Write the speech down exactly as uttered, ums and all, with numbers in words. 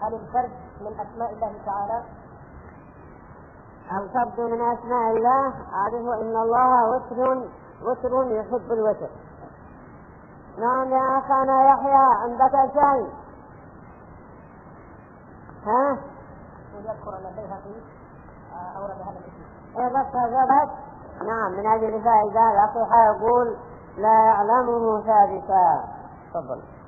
هل الفرد من أسماء الله تعالى؟ الفرد من أسماء الله. أعرف إن الله وتر وتر يحب الوتر. نعم يا أخانا يحيى، عندك شيء؟ ها؟ يذكر أن البيهقي أورد هذا الاسم. إيه بس ثبت. نعم، من أجل فائدة الأخ يقول لا يعلمه ثابتا. تفضل.